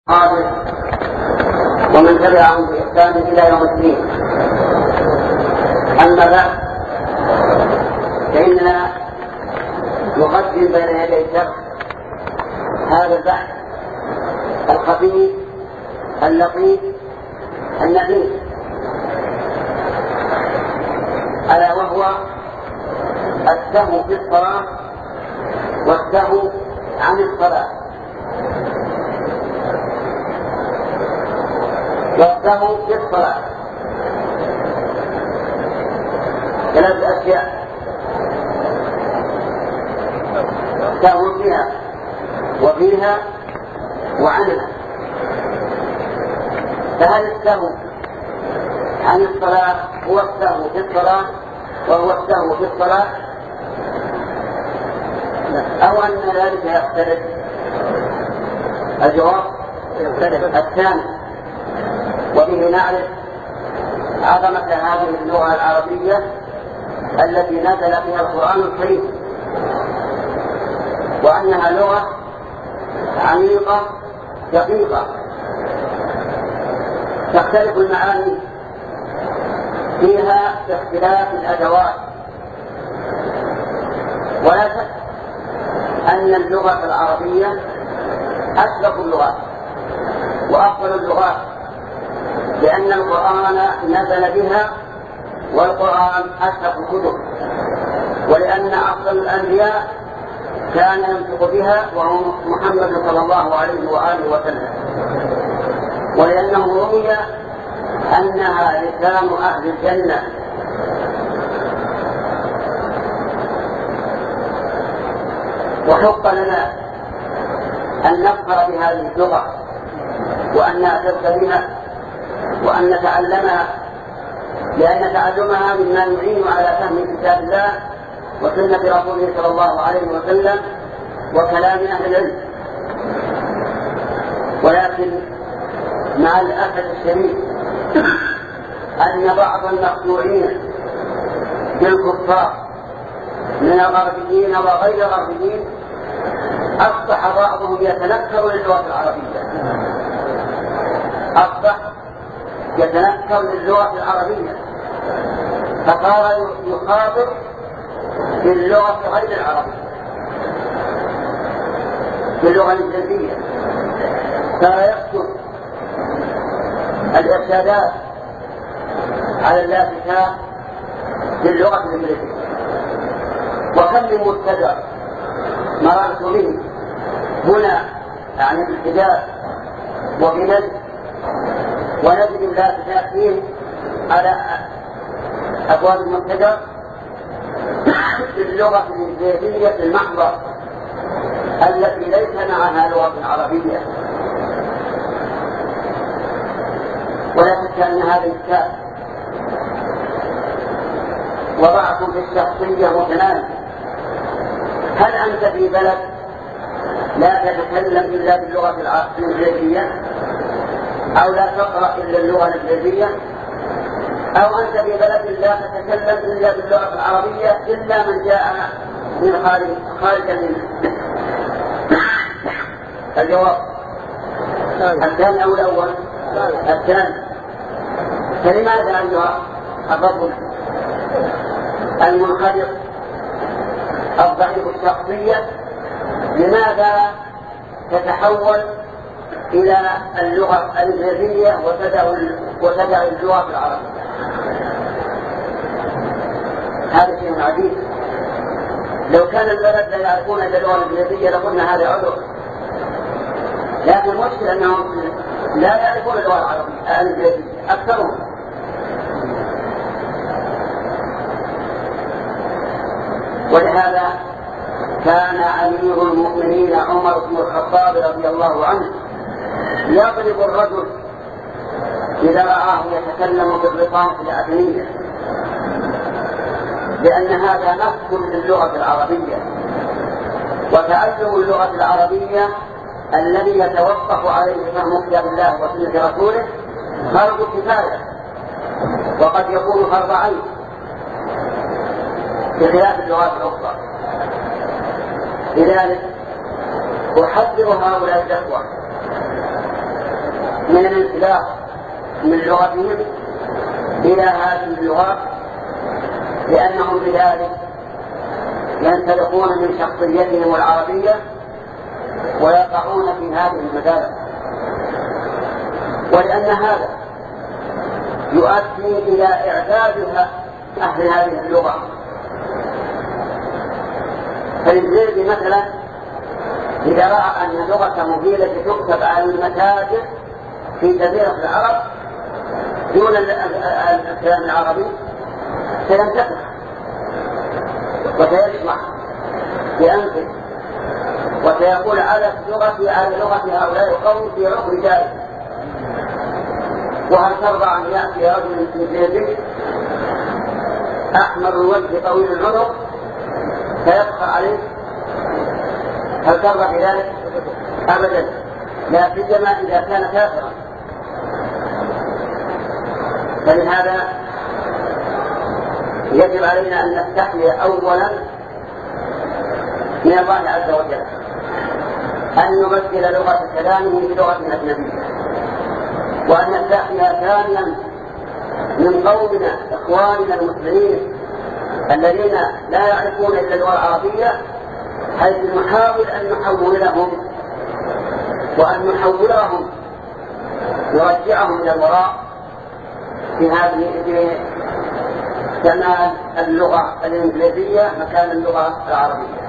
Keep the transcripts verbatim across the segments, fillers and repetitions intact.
ومن تبعهم بإحسان إلى يوم الدين. أما بعد، فإننا نقدم بين يدي الشرح هذا البحث الخفيف اللطيف النفيس، ألا وهو السهو في الصلاة والسهو عن الصلاة. والسهو في الصلاة ثلاث أشياء: سهو فيها وفيها وعنها. فهل السهو عن الصلاة هو السهو في الصلاة وهو السهو في الصلاة، أو أن ذلك يختلف؟ الجواب الثاني، وبه نعرف عظمة هذه اللغة العربية التي نزل فيها القرآن الكريم، وأنها لغة عميقة دقيقة تختلف المعاني فيها باختلاف الأدوات. ولا شك أن اللغة العربية أشرف اللغات وأفضل اللغات، لأن القرآن نزل بها، والقرآن أشرف الكتب، ولأن أفضل الأنبياء كان ينطق بها وهو محمد صلى الله عليه وآله وسلم، ولأنه روي أنها لسان أهل الجنة. وحق لنا أن نفخر بهذه اللغة وأن نعتز بها وأن نتعلمها، لأن تعلمها مما يعين على فهم كتاب الله وسنة رسوله صلى الله عليه وسلم وكلام أهل العلم. ولكن مع الأسف الشديد أن بعض المخدوعين بالكفار من الغربيين وغير الغربيين أصبح بعضهم يتنكر للغة العربية، أصبح يتنكر للغة العربية، فصار يخاطب باللغة غير العربية، باللغة الإنجليزية. صار يكتب الإرشادات على اللافتات باللغة الإنجليزية. وكم من مبتدع مررت به هنا يعني بالحجاز وبنجد، ونجد اللافتات فيه على أبواب المنتجر باللغة الإنجليزية المحضة التي ليس معها لغة عربية. ولا شك أن هذا الكتاب وضعكم في الشخصية متناسب. هل أنت في بلد لا تتكلم إلا باللغة الإنجليزية، أو لا تقرأ إلا اللغة الإنجليزية، أو أنت في بلد لا تتكلم إلا باللغة العربية إلا من جاء من خارج خارج منه؟ الجواب الثاني أو الأول؟ الثاني. فلماذا أيها الرجل المنخرط الضعيف الشخصية، لماذا تتحول إلى اللغة الإنجليزية وتدع اللغة العربية؟ هذا شيء عجيب. لو كان البلد لا يعرفون إلا اللغة الإنجليزية لقلنا هذا عذر، لكن المشكلة أنهم لا يعرفون اللغة العربية الإنجليزية أكثرهم. ولهذا كان أمير المؤمنين عمر بن الخطاب رضي الله عنه يضرب الرجل إذا رآه يتكلم بالرصانة العجمية، لأن هذا نقص للغة العربية. وتعلم اللغة العربية الذي يتوقف عليه فهم كتاب الله وسنة رسوله فرض كفاية، وقد يكون فرض عين بخلاف اللغات الأخرى. لذلك أحذر هؤلاء الإخوة من الانسلاخ من لغتهم إلى هذه اللغات، لأنهم بذلك ينسلخون من شخصيتهم العربية ويقعون في هذه المدارس، ولأن هذا يؤدي إلى إعداد أهل هذه اللغة. فالإنجليزي مثلا إذا رأى أن اللغة مفيدة تكتب على المتاجر في جزيرة العرب دون الكلام العربي سينتفع وسيشرح بأنفه وسيقول على لغتي على لغة هؤلاء القوم في عقر جائز. وهل ترضى أن يأتي رجل إنجليزي أحمر الوجه طويل العنق فيفخر عليه؟ هل ترضى بذلك؟ أبدا، لا سيما إذا كان كافرا. فلهذا يجب علينا أن نستحي أولا من الله عز وجل أن نبدل لغة كلامه بلغة أجنبية، وأن نستحي ثانيا من قومنا إخواننا المسلمين الذين لا يعرفون إلا اللغة العربية، حيث نحاول أن نحولهم وأن نحولهم نرجعهم إلى الوراء في هذه كمال اللغة الإنجليزية مكان اللغة العربية.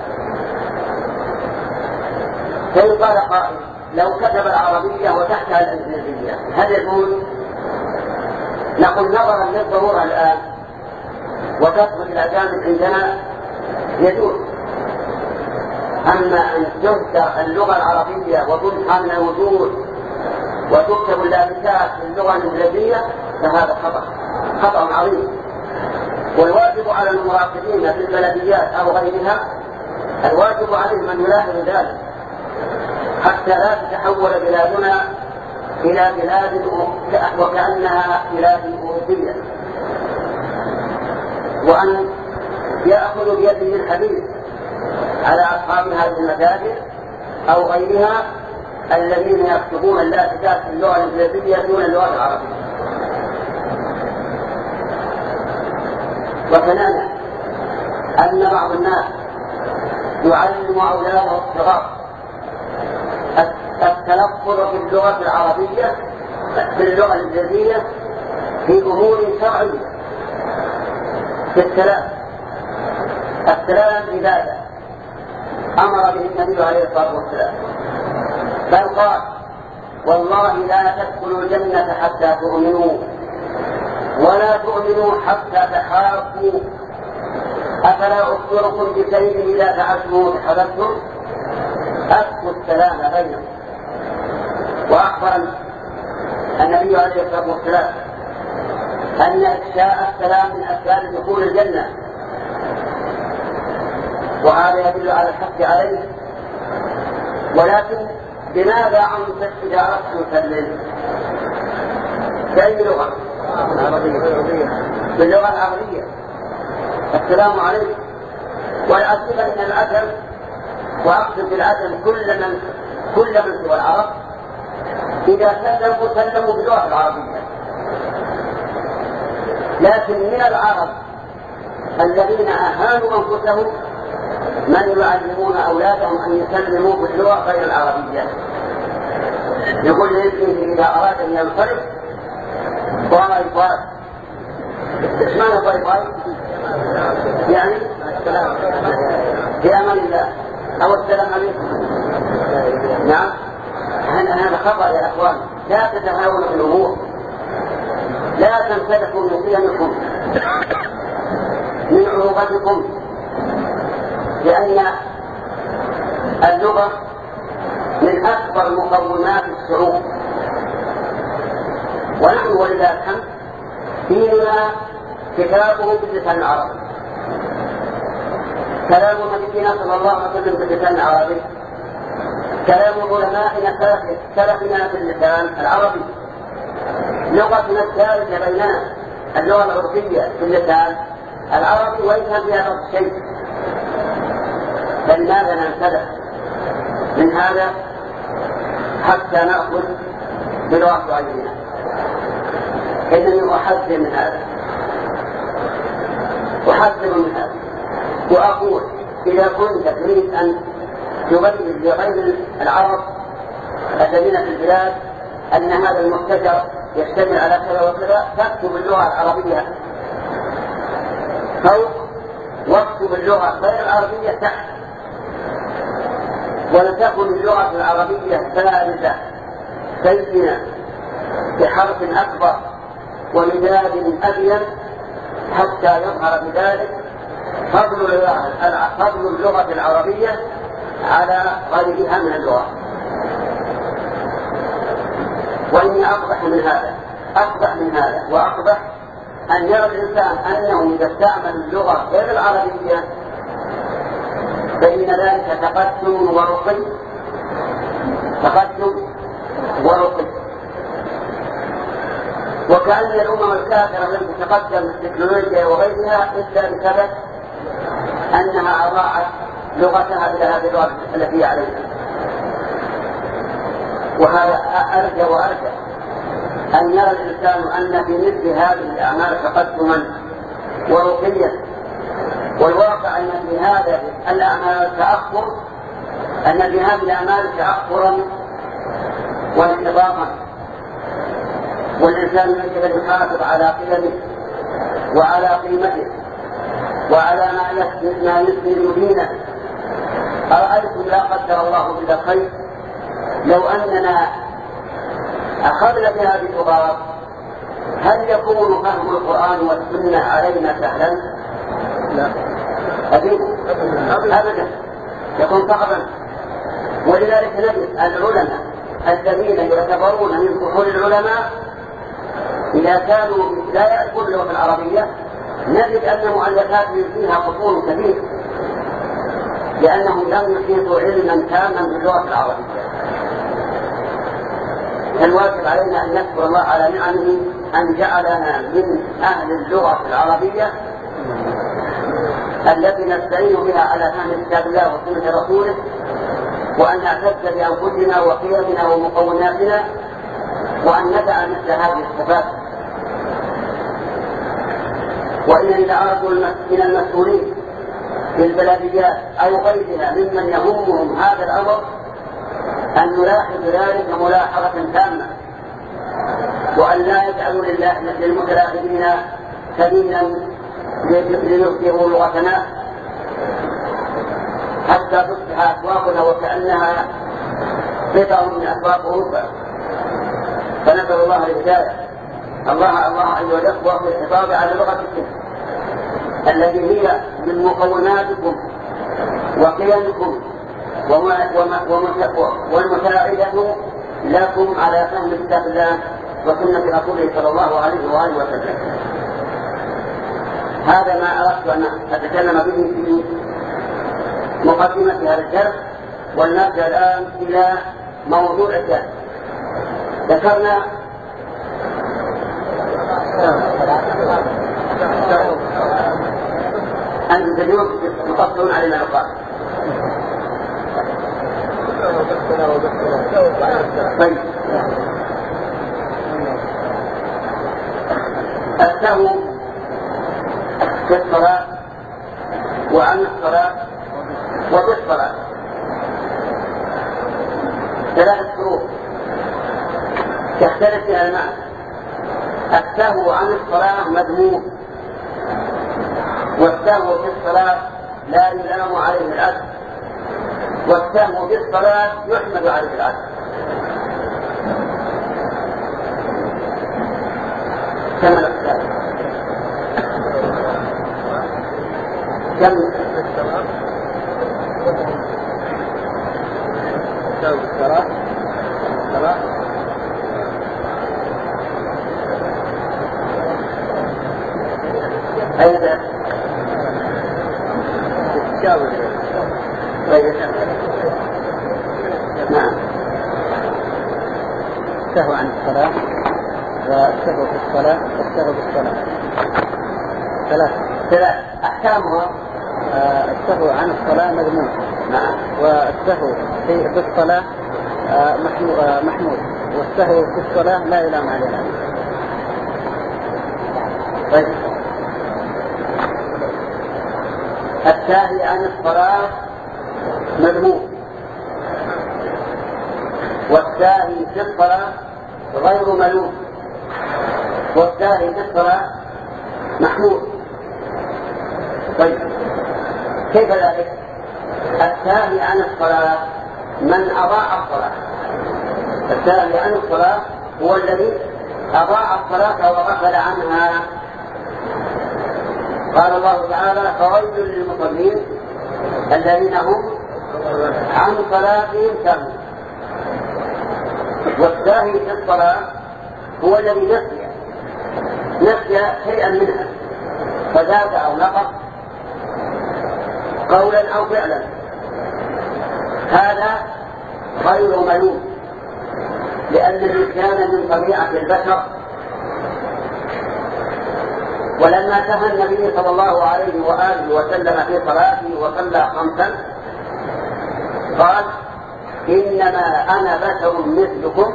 فإن قال قائل لو كتب العربية وتحتها الإنجليزية هل يجوز؟ نقول نظرا للضرورة الآن وكثرة الأجانب عندنا يجوز. أما أن تذكر اللغة العربية وتنحى من الوجود وتكتب اللابسات في اللغة الإنجليزية فهذا خطأ خطأ عظيم. والواجب على المراقبين في البلديات أو غيرها الواجب عليهم أن يلاحظوا ذلك حتى لا تتحول بلادنا إلى بلاد وكأنها بلاد أوروبية، وأن يأخذوا بيده الحديث على أصحاب هذه المتاجر أو غيرها الذين يكتبون اللافذات في اللغة الإنجليزية دون اللغة العربية. وكذلك أن بعض الناس يعلم أولاده الصغار التلفظ في اللغة العربية في اللغة الإنجليزية في أمور شرعية. في السلام السلام عبادة أمر به النبي عليه الصلاة والسلام، بل قال والله لا تدخلوا الجنة حتى تؤمنوا ولا تؤمنوا حتى تحابوا أفلا أخبركم بشيء إذا فعلتموه تحببتم أفشوا السلام بينكم. وأخبر النبي عليه الصلاة والسلام أن إفشاء السلام من أسباب دخول الجنة، وهذا يدل على الحث عليه. ولكن بماذا أنصت إذا أردت تسلم؟ بأي لغة؟ باللغة العربية. السلام عليكم. والعجيب أن العجم وأقصد بالعجم كل من كل من سوى العرب إذا سلموا سلموا باللغة العربية، لكن من العرب الذين أهانوا أنفسهم من يعلمون أولادهم أن يسلموا باللغة غير العربية. يقول لابنه إذا أراد أن ينصرف باي باي. إيش معنى باي باي؟ يعني في أمان الله أو السلام عليكم. نعم، هذا خطأ يا أخوان. لا تتهاونوا في الأمور، لا تنسلخوا من قيمكم من عروبتكم، لأن اللغة من أكبر مقومات الشعوب. ونحن ولله الحمد ديننا كتابه باللسان العربي، كلام نبينا صلى الله عليه وسلم باللسان العربي، كلام علمائنا سلفنا باللسان العربي، لغتنا الثالثة بيننا اللغة العربية باللسان العربي، وإن كان فيها نفس الشيء. فلماذا ننسلخ من هذا حتى نأخذ بلغة غيرنا. إنني أحذر من هذا أحذر من هذا وأقول إذا كنت تريد أن تبين لغير العرب الذين في البلاد أن هذا المبتكر يشتمل على كذا وكذا فاكتب اللغة العربية فوق واكتب اللغة غير العربية تحت، ولتكن اللغة العربية ثابتة بينة بحرف أكبر ومداد أبين حتى يظهر بذلك فضل فضل اللغة العربية على غيرها من اللغات. وإني أقبح من هذا أقبح من هذا وأقبح أن يرى الإنسان أنه إذا استعمل اللغة غير العربية فإن ذلك تقدم ورقي تقدم ورقي وكأن الأمم الكافرة التي تتقدم بالتكنولوجيا وغيرها إلا بسبب أنها أضاعت لغتها إلى هذه اللغة التي هي عليها. وهذا أرجى وأرجى أن يرى الإنسان أن في مثل هذه الأعمال تقدما ورقيا، والواقع أن في هذا الأعمال تأخر أن في هذه الأعمال تأخرا وانتظاما، والإنسان يجب أن يحافظ على قيمه وعلى قيمته وعلى ما يسند دينه. أرأيتم لا قدر الله بلا خير لو أننا أخذنا بهذه اللغات هل يكون فهم القرآن والسنة علينا سهلا؟ لا أبدا أبدا يكون صعبا. ولذلك نجد العلماء الذين يعتبرون من فحول العلماء إذا كانوا لا يعرفون اللغة العربية نجد أن مؤلفاتهم فيها قصور كبير لأنهم لم يحيطوا علما تاما باللغة العربية. الواجب علينا أن نشكر الله على نعمه أن جعلنا من أهل اللغة العربية التي نستعين بها على فهم كتاب الله وسنة رسوله، وأن نعتز بأنفسنا وقيمنا ومقوماتنا وأن ندع مثل هذه الصفات. وإنني لأرجو من المسؤولين في البلديات أو غيرها ممن يهمهم هذا الأمر أن نلاحظ ذلك ملاحظة تامة، وأن لا يجعلوا لله للمتلاعبين سبيلا ليظهروا لغتنا حتى تصبح أسواقنا وكأنها قطع من أسواق أوروبا. فنسأل الله الهداية. الله الله أيها الأخوة في الحفاظ على لغتكم التي هي من مقوماتكم وقيمكم والمساعدة لكم على فهم كتاب الله وسنة رسوله صلى الله عليه وآله وسلم. هذا ما أردت أن أتكلم به في مقدمة هذا الدرس، ونرجع الآن إلى موضوع الدرس. ذكرنا أن اليوم يقصرون علينا الأوقات. طيب السهو في الصلاة وعن الصلاة وفي الصلاة ثلاثة شروط تختلف فيها المعنى. السهو عن الصلاة مذموم، والسهو في الصلاة لا يلام عليه الأجر، والسهو في الصلاة يحمد عليه الأجر. كم الأحكام؟ كم الصلاة؟ السهو في الصلاة الصلاة أيضا تتجاوز. طيب نعم. السهو عن الصلاة والسهو في الصلاة والسهو بالصلاة ثلاث ثلاث أحكامها. آه السهو عن الصلاة مذموم. نعم. والسهو في الصلاة آه محمود. والسهو في الصلاة لا يلام عليها. طيب الساهي عن الصلاة مذموم، والساهي في الصلاة غير ملوم، والساهي في الصلاة محمود. طيب كيف ذلك؟ الساهي عن الصلاة من أضاع الصلاة. الساهي عن الصلاة هو الذي أضاع الصلاة وغفل عنها. قال الله تعالى: فويل للمصلين الذين هم عن صلاتهم ساهون. والساهي في الصلاة هو الذي نسي نسي شيئا منها فزاد أو نقص قولا أو فعلا، هذا غير ملوم، لأن الإنسان من طبيعة البشر. ولما سهى النبي صلى الله عليه وآله وسلم في صلاته وصلى خمسا قال: إنما أنا بشر مثلكم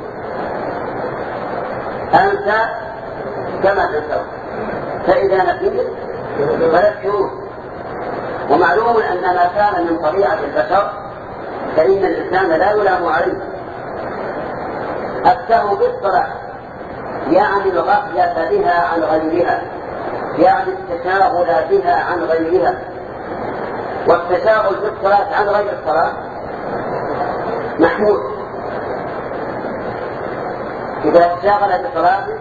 أنسى كما تنسون، فإذا نسيت فذكرون. ومعلوم أن ما كان من طبيعة البشر فإن الإنسان لا يلام عليه. السهو بالصلاة يعني الغفلة بها عن غيرها، يعني التشاغل بها عن غيرها. والتشاغل بالصلاة عن غير الصلاة محمود. إذا تشاغل بصلاته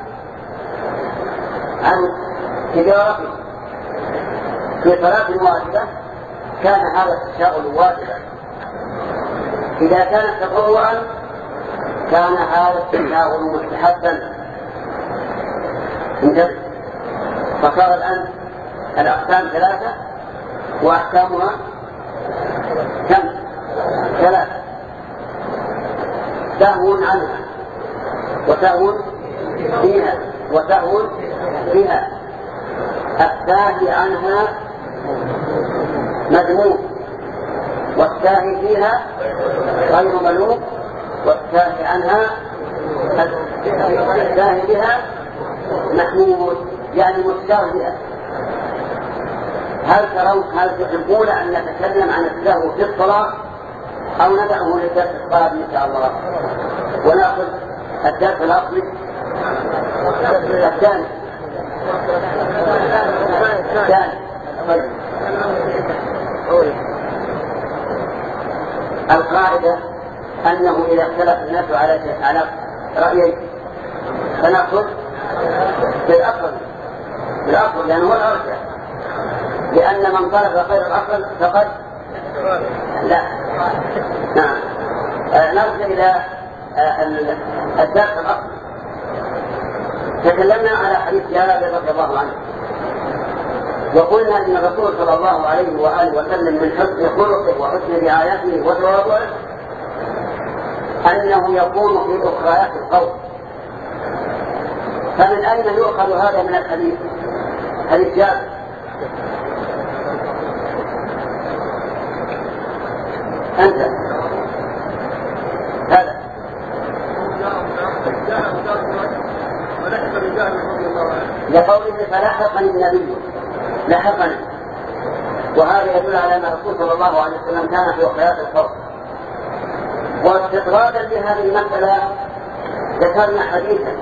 عن تجارته في صلاة واجبة كان هذا التشاغل واجبا. إذا كان تطوعا كان هذا التشاغل مستحبا. انتبه، فصار الآن الأقسام ثلاثة وأحكامها كم؟ ثلاثة: سهو عنها، وسهو فيها، وسهو بها. الساهي عنها مذموم، والساهي فيها غير ملوم، والساهي عنها الساهي بها محمود، يعني مستهزئ. هل ترون هل تحبون أن نتكلم عن السهو في الصلاة أو ندعه للدرس القادم إن شاء الله ونأخذ الدرس الأصلي الثاني؟ الثاني. طيب. القاعدة أنه إذا اختلف الناس على على رأيين فنأخذ بالأصل بالأصل لأنه هو الأرجح، لأن من طلب غير الأصل فقد لا. نعم. نرجع إلى الدرس الأصل. تكلمنا على حديث جابر رضي الله عنه، وقلنا إن الرسول صلى الله عليه وآله وسلم من حسن خلقه وحسن رعايته وتواضعه أنه يكون في أخريات القوم. فمن أين يؤخذ هذا من الحديث؟ حديث جابر. أنت هذا لقوله فلاحقني النبي لاحقني، وهذا يدل على أن الرسول صلى الله عليه وسلم كان في أخريات القوم. واستطرادا بهذه المسألة ذكرنا حديثا: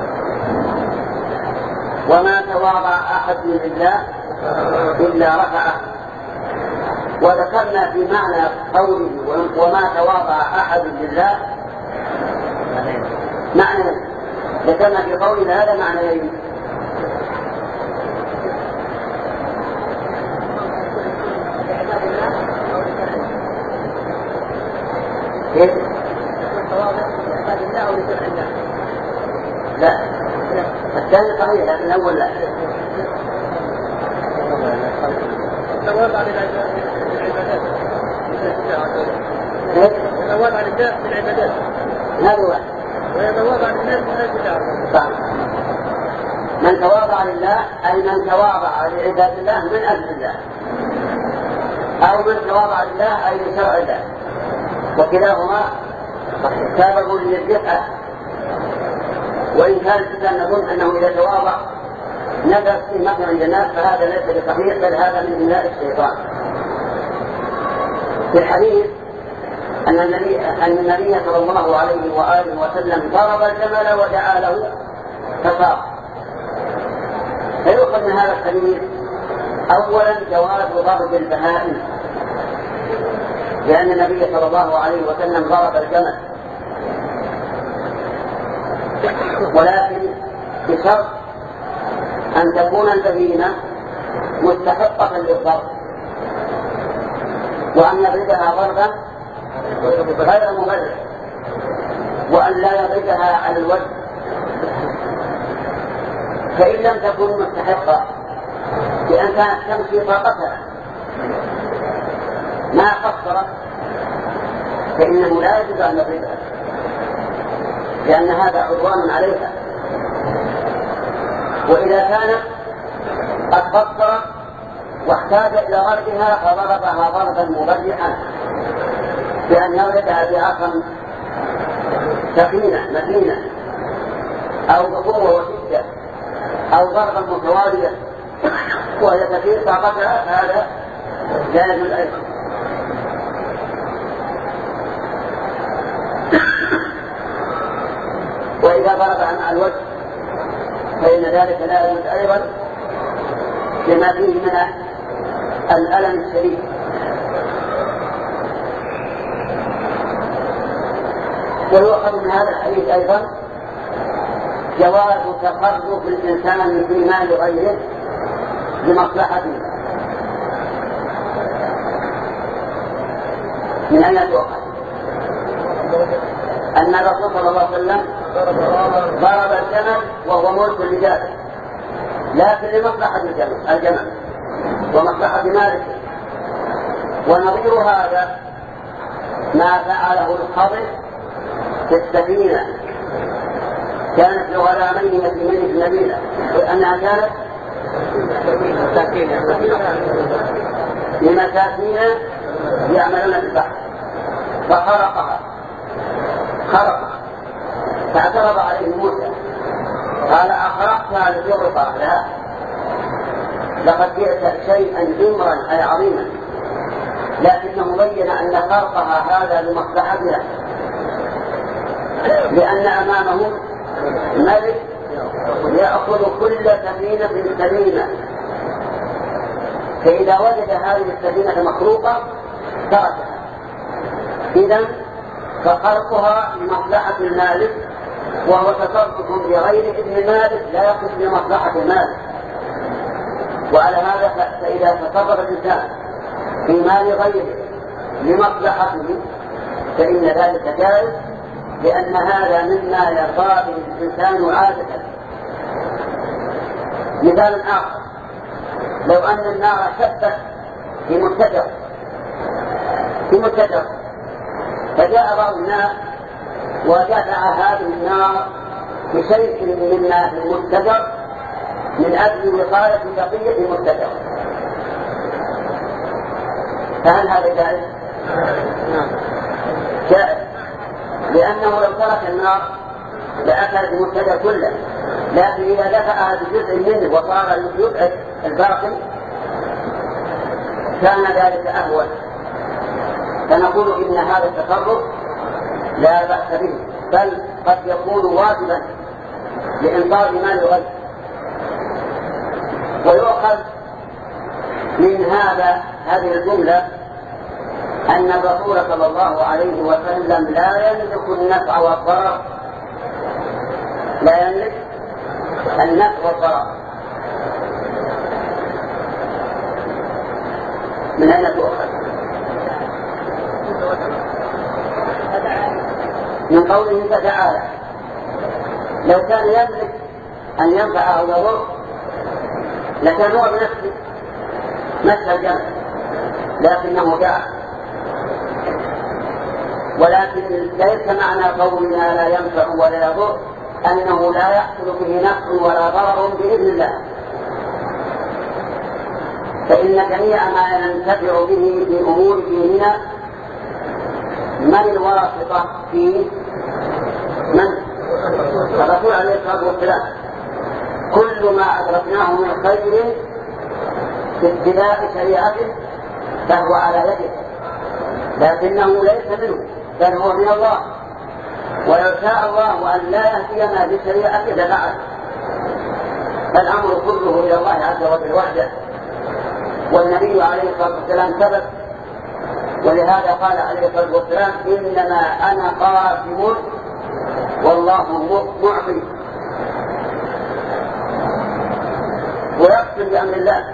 وما تواضع أحد لله إلا رفعه. وذكرنا في معنى قوله وما تواضع أحد لله معنى، ذكرنا في قوله هذا معنى ليه؟ كيف؟ لا، الثاني صحيح لكن الأول لا. التواضع للعبادات التواضع لله في العبادات هذا واحد، ويتواضع للناس من أجل الله. من تواضع لله أي من تواضع لعباد الله من أجل الله، أو من تواضع لله أي لشرع الله، وكلاهما سبب للرفعة وإن كان الإنسان نظن أنه إذا تواضع نزل في مثل عند الناس فهذا ليس بصحيح، بل هذا من إملاء الشيطان. في الحديث أن النبي, أن النبي صلى الله عليه وآله وسلم ضرب الجمل ودعا له فصار. فيؤخذ من هذا الحديث أولا جواز ضرب البهائم، لأن النبي صلى الله عليه وسلم ضرب الجمل، ولكن بشرط أن تكون البهيمة مستحقة للضرب، وأن يضربها ضربا غير مبرر، وأن لا يضربها على الوجه. فإن لم تكن مستحقة بأن كانت تمشي طاقتها ما قصرت فإنه لا يجوز أن يضربها، لأن هذا عدوان عليها. وإذا كانت قد قصرت واحتاج إلى ضربها فضربها ضربا مبرحا بأن يضربها بعصا ثقيلة متينة أو بقوة وشدة أو ضربا متوالية وهي كثير طاقتها، هذا لا يجوز أيضا. وإذا ضربها مع الوجه فإن ذلك لا يجوز أيضا لما فيه من الألم الشديد. ويؤخذ من هذا الحديث أيضا جواز تصرف الإنسان في مال غيره لمصلحته. من أين تؤخذ؟ أن الرسول صلى الله عليه وسلم ضرب الجمل وهو ملك لذاته، لكن لمصلحة الجمل ومصلحة مالك. ونظير هذا ما فعله الخضر في السفينة، كانت لغلامين يتيمين في المدينة، وأنها كانت لمساكين يعملون في البحر، فخرقها خرقها فاعترض عليه موسى قال أخرقتها لتغرق؟ لا، لقد جئت شيئا جمرا أي عظيما، لكنه بين أن خرقها هذا لمصلحتها، لأن أمامه ملك يأخذ كل سفينة سفينة، فإذا وجد هذه السفينة مخروقة تركها. إذن فخرقها لمصلحة المالك، وهو تصرف بغير إذن المالك لا يقصد بمصلحة المالك. وعلى هذا فإذا تصرف الإنسان في مال غيره لمصلحته فإن ذلك جائز، لأن هذا مما يرضى به الإنسان عادة. مثال آخر، لو أن النار شبت في متجر في متجر فجاء بعض الناس ودفع هذه النار بشيء مما في المتجر من أجل وقاية بقية المتجر، فهل هذا جائز؟ جائز، لأنه لو ترك النار لأكلت المتجر كله، لكن إذا دفعها بجزء منه وصار يبعد الباقي كان ذلك أهون. فنقول إن هذا التصرف لا بأس به، بل قد يكون واجبا لإنقاذ مال الغير. ويؤخذ من هذا هذه الجملة أن الرسول صلى الله عليه وسلم لا يملك النفع والضرر، لا يملك النفع والضرر. من أين تؤخذ؟ من قوله تعالى لو كان يملك أن ينفع أو يضر لكان هو بنفسه مشى الجمل، لكنه جاء. ولكن ليس معنى قولنا لا ينفع ولا يضر أنه لا يحصل به نفع ولا ضرر بإذن الله، فإن جميع ما ينتفع به في أمور ديننا من الواسطة فيه؟ من؟ الرسول عليه الصلاة والسلام كل ما أدركناه من خير في اتباع شريعته فهو على يده، لكنه ليس منه بل هو من الله، ولو شاء الله أن لا يهدينا بشريعته لفعل. فالأمر كله إلى الله عز وجل وحده، والنبي عليه الصلاة والسلام ثبت، ولهذا قال عليه الصلاة والسلام إنما أنا قاسم والله معطي، ويقسم بأمر الله.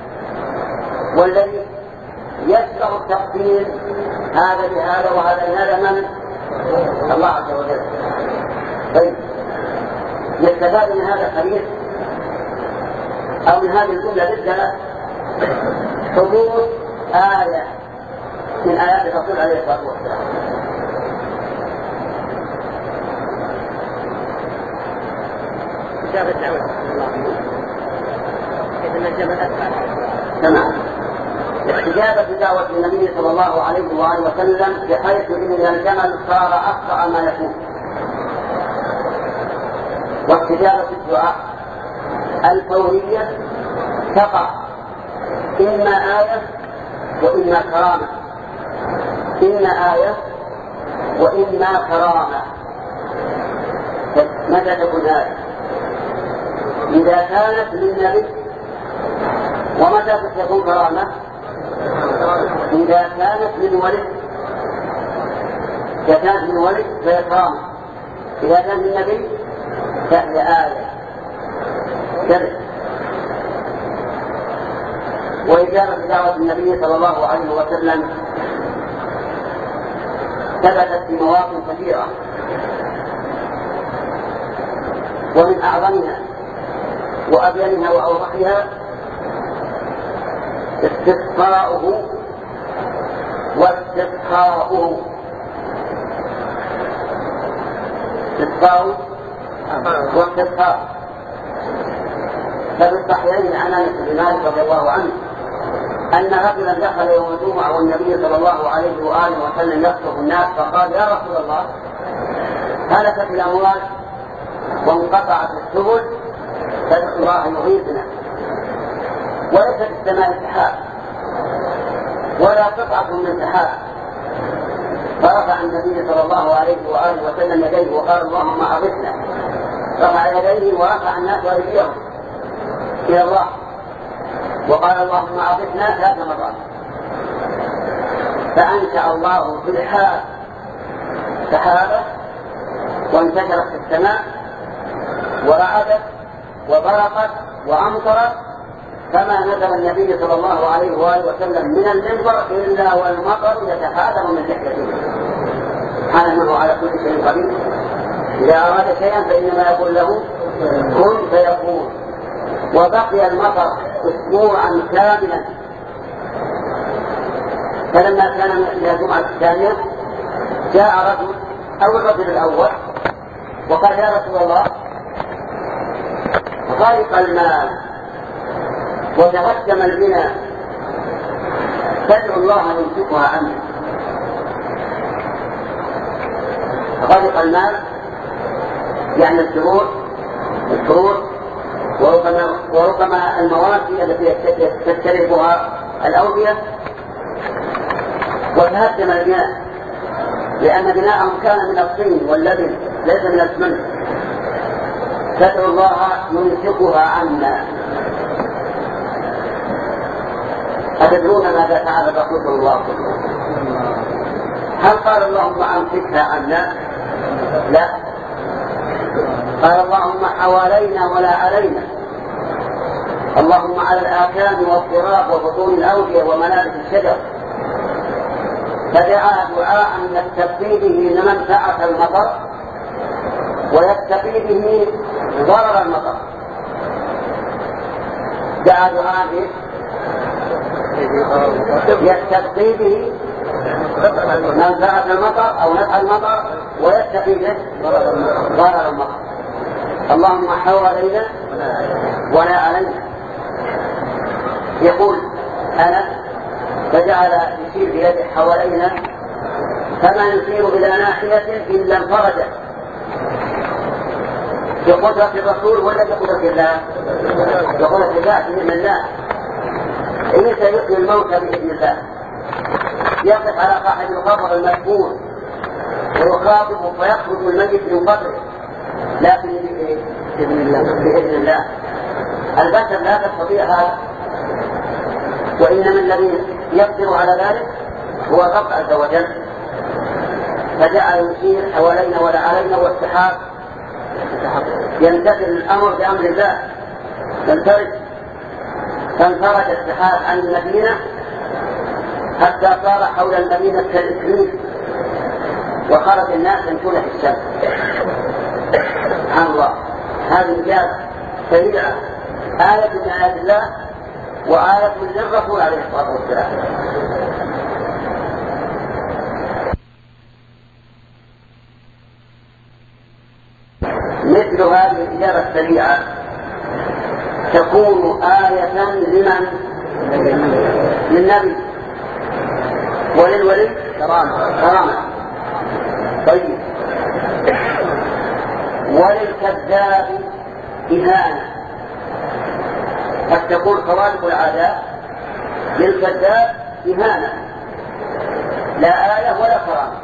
والذي يشرع التقسيم هذا لهذا وهذا لهذا من الله عز وجل. طيب، يستفاد من هذا الحديث أو من هذه الجملة بالذات حدوث آية من آيات الرسول عليه الصلاة والسلام. إجابة دعوة تمام. استجابة دعوة النبي صلى الله عليه وآله وسلم بحيث إن الجمل صار أسرع ما يكون. واستجابة الدعاء الفورية تقع إما آية وإما كرامة، إما آية وإما كرامة. متى تكون آية؟ إذا كانت للنبي. ومتى تكون كرامة؟ إذا كانت من ولد. إذا كانت من ولد فهي كرامة، إذا كانت من نبي فهي آية كذب. وإجابة دعوة النبي صلى الله عليه وسلم ثبتت في مواطن كثيرة، ومن أعظمها وأبينها وأوضحها استسقاؤه واستسقاؤه. استسقاؤه واستسقاؤه. ففي الصحيحين عن أنس بن مالك رضي الله عنه أن رجلا دخل يوم الجمعة والنبي صلى الله عليه وآله وسلم يخطب الناس فقال يا رسول الله هلكت الأموال وانقطعت السبل فادعوا الله يغيثنا، وليست السماء سحاب ولا قطعة من سحاب. فرفع النبي صلى الله عليه وآله وسلم يديه وقال اللهم أغثنا. رفع يديه ورفع الناس أيديهم إلى الله وقال اللهم أغثنا ثلاث مرات. فأنشأ الله في الحال سحابة وانتشرت في السماء ورعدت وبرقت وأمطرت، فما نزل النبي صلى الله عليه وآله وسلم من المنبر إلا والمطر يتحادر من لحيته. سبحانه على كل شيء قدير. إذا أراد شيئا فإنما يقول له كن فيكون. وبقي المطر أسبوعا كاملا، فلما كان من الجمعة الثانية جاء رجل أو الرجل الأول وقال يا رسول الله غرق الماء وتهدم البناء فادعوا الله يمسكها عنه. غرق المال يعني الشرور الشرور وربما, وربما المواسي التي تسترفها الأودية، وتهدم البناء لأن بناءهم كان من الطين واللبن ليس من الاسمنت. فادعوا الله يمسكها عنا. أتدرون ماذا فعل الرسول صلى الله عليه وسلم؟ هل قال اللهم أمسكها عنا؟ لا، قال اللهم حوالينا ولا علينا، اللهم على الآكام والتراب وبطون الأودية ومنابت الشجر. فدعا دعاء يستقي به منفعة المطر ويستقي به ضرر المطر. دعا دعاء يستقي به منفعة المطر أو نفع المطر ويستقي به ضرر المطر. اللهم حوالينا ولا علينا. يقول أنا فجعل يشير بيده حوالينا فما يشير إلى ناحية إلا انفرجت بقدرة الرسول ولا بقدرة الله؟ بقدرة الله بإذن الله. إنك يحيي الموتى بإذن الله، يقف على قاعدة القبر المدفون ويخاطب فيخرج الميت من قبره، لكن بإذن الله. بإذن الله. البشر لا تستطيع هذا، وإنما الذي يقدر على ذلك هو الرب عز وجل. فجعل يسير حوالينا ولا علينا، والسحاب يمتثل الأمر بأمر الله ينفرج، فانفرج السحاب عن المدينة حتى صار حول المدينة كالإكليل، وخرج الناس يمشون في الشمس. سبحان الله. هذه الآيات سريعة، آية من آيات الله وآية للرسول عليه الصلاة والسلام. مثل هذه الإجابة السريعة تكون آية لمن؟ للنبي، وللولي كرامة كرامة. طيب، وللكذاب إهانة. قد تكون خوارق العادات للكذاب إهانة، لا آية ولا كرامة.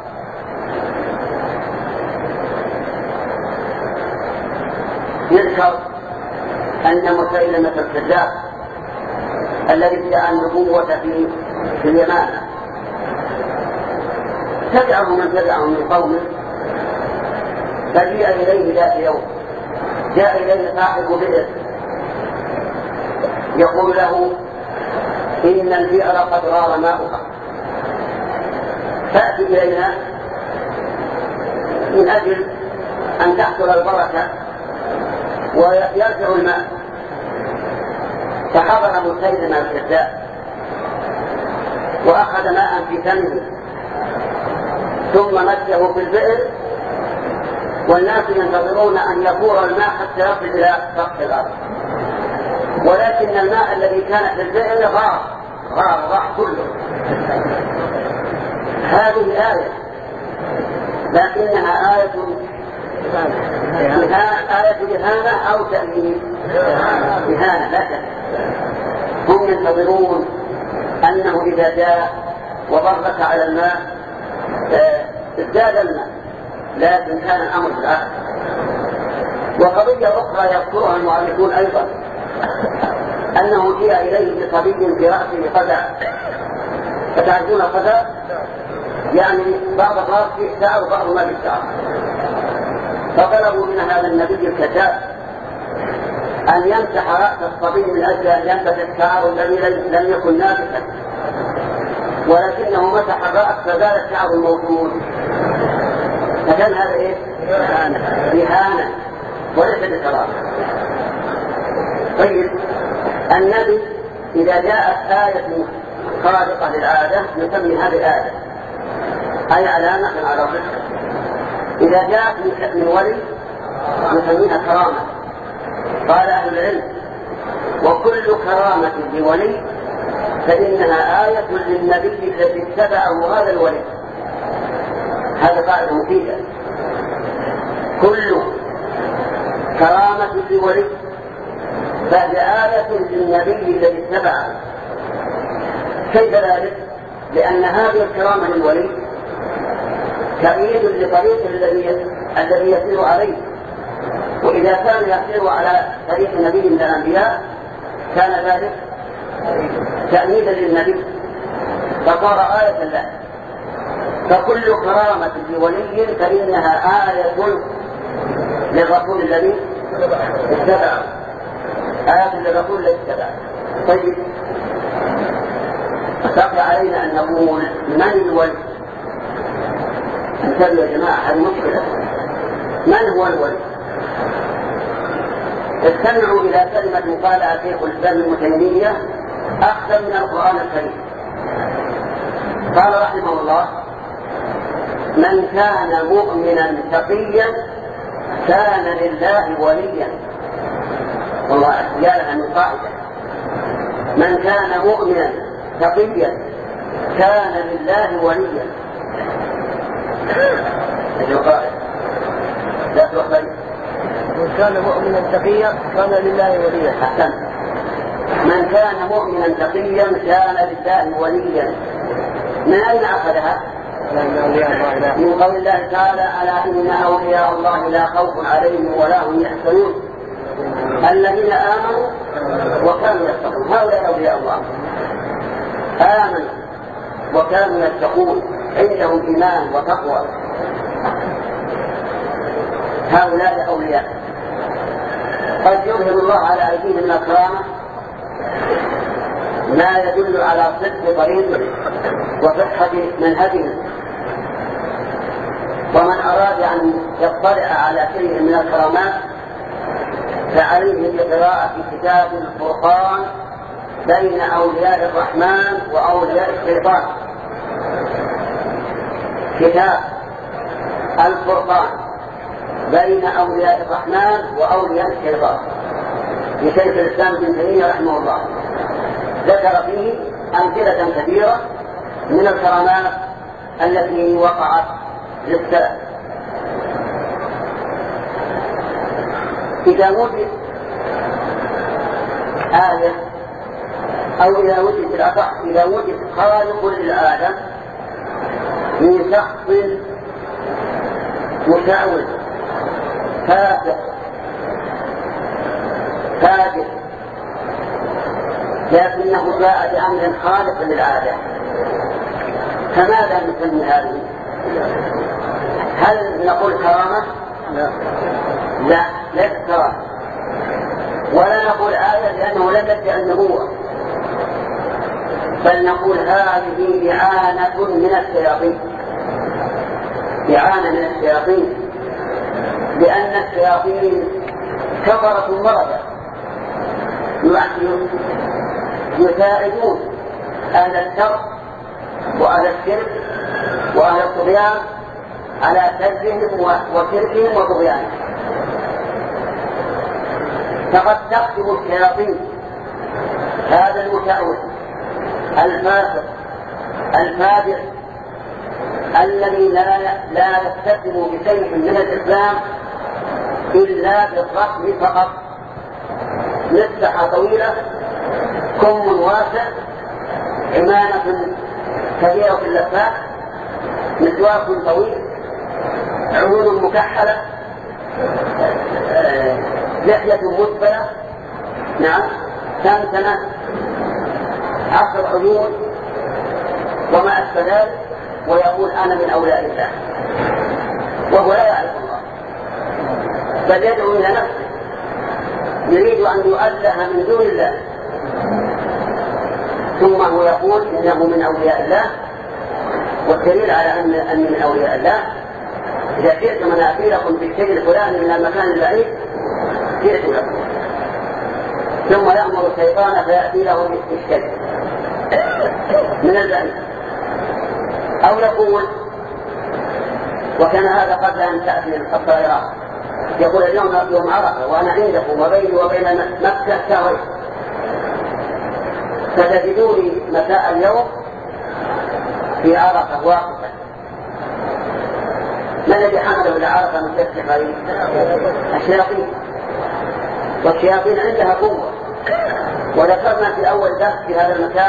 يذكر أن مسيلمة الكذاب الذي ادعى النبوة في في اليمن تبعه من تبعه من قومه، فجيء إليه ذات يوم، جاء إليه صاحب بئر يقول له إن البئر قد غار ماؤها، فأتي إلينا من أجل أن تحصل البركة ويرجع الماء. فحضر مسيلمة الكذاب وأخذ ماء في فمه ثم مده في البئر، والناس ينتظرون أن يفور الماء حتى يصل إلى سطح الأرض، ولكن الماء الذي كان في البئر غار غار راح كله. هذه آية، لكنها آية آية إهانة أو تأمين؟ إهانة. لا تأمين. هم ينتظرون أنه إذا جاء وبرك على الماء ازداد الماء، لكن كان الأمر بالعكس. وقضية أخرى يذكرها المؤلفون أيضا، أنه جاء إليه بصبي في رأسه قذى. فتعرفون القذى؟ يعني بعض الراس فيه شعر وبعض ما فيه شعر. فطلبوا من هذا النبي الكذاب أن يمسح رأس الصبي من أجل أن ينبت الشعر الذي لم يكن نابتا، ولكنه مسح الرأس فزال الشعر الموجود. فكان هذا إيه؟ إهانة وليس بكرامة. طيب، النبي إذا جاءت آية خارقة للعادة نسمي هذه آية، أي علامة على الرزق. إذا جاءت من ولي نسميها كرامة. قال أهل العلم: وكل كرامة لولي فإنها آية للنبي الذي اتبعه هذا الولي. هذا قاعدة مفيدة. كل كرامة لولي فهي آية للنبي الذي اتبعه. كيف ذلك؟ لأن هذه الكرامة للولي تأييد لطريق الذي الذي يسير عليه، وإذا كان يسير على طريق نبي من الأنبياء كان ذلك تأييدا للنبي فصار آية له. فكل كرامة لولي فإنها آية للرسول الذي اتبعه، آية للرسول الذي اتبعه. طيب، بقي علينا أن نقول من الولي. انتبهوا يا جماعة، هذه مشكلة. من هو الولي؟ استمعوا إلى كلمة قالها شيخ الإسلام ابن تيمية أخذ من القرآن الكريم. قال رحمه الله: من كان مؤمنا تقيا كان لله وليا. والله أحيالها من قاعدة: من كان مؤمنا تقيا كان لله وليا. هذه قاعدة لا تؤخذ. من كان مؤمنا تقيا كان لله وليا. أحسن. من كان مؤمنا تقيا كان لله وليا. من أين أخذها؟ من قول الله تعالى: ألا إن أولياء الله لا خوف عليهم ولا هم يحزنون الذين آمنوا وكانوا يتقون. هؤلاء أولياء الله، آمنوا وكانوا يتقون، عندهم إيمان وتقوى، هؤلاء أولياء. قد يظهر الله على أيديهم من الكرامة ما يدل على صدق طريقه وصحة منهجهم. ومن أراد أن يطلع على شيء من الكرامات فعليه بقراءة كتاب الفرقان بين أولياء الرحمن وأولياء الشيطان. كتاب الفرقان بين أولياء الرحمن وأولياء الشيطان لشيخ الإسلام ابن تيمية رحمه الله، ذكر فيه أمثلة كثيرة من الكرامات التي وقعت للسلف. إذا وجد آية أو إذا وجد الأصح إذا وجد خالق للعالم من شخص مشاور فاسق فاجر لكنه جاء بأمر خالق للعالم، فماذا نسمي هذه؟ هل نقول كرامة؟ لا لا ليس كرامة. ولا نقول آية لأنه لم يدعي النبوة، بل نقول هذه إعانة من الشياطين، إعانة من الشياطين، لأن الشياطين كفرة مرضى يساعدون أهل الشر وأهل الشرك وأهل الطغيان على شرهم وشركهم وطغيانهم. فقد تقسم الشياطين هذا المشاور الفاسق الفاجر الذي لا لا يستسلم بشيء من الإسلام إلا بالرحم فقط، مسحة طويلة، كم واسع، عمامة كثيرة في اللفات، مسواك طويل، عيون مكحلة، لحية مسبلة، نعم، سمسمة، عشر عيون وما أشبه ذلك، ويقول أنا من أولياء الله وهو لا يعرف الله، بل يدعو إلى نفسه، يريد أن يؤله من دون الله، ثم هو يقول إنه من أولياء الله. والدليل على أن أني من أولياء الله: إذا جئت منافيركم بالشيء الفلاني من المكان البعيد جئت لكم. ثم يأمر الشيطان فيأتي له بالشيء من البعيد. أو يقول، وكان هذا قبل أن تأتي الطائرات، يقول اليوم يوم عرفة وأنا عندكم وبيني وبين مكة شهرين، فتجدوني مساء اليوم في عرفة واقفة. ما الذي حمله إلى عرفة من تفتح عليه؟ الشياطين، والشياطين عندها قوة. وذكرنا في أول درس في هذا المكان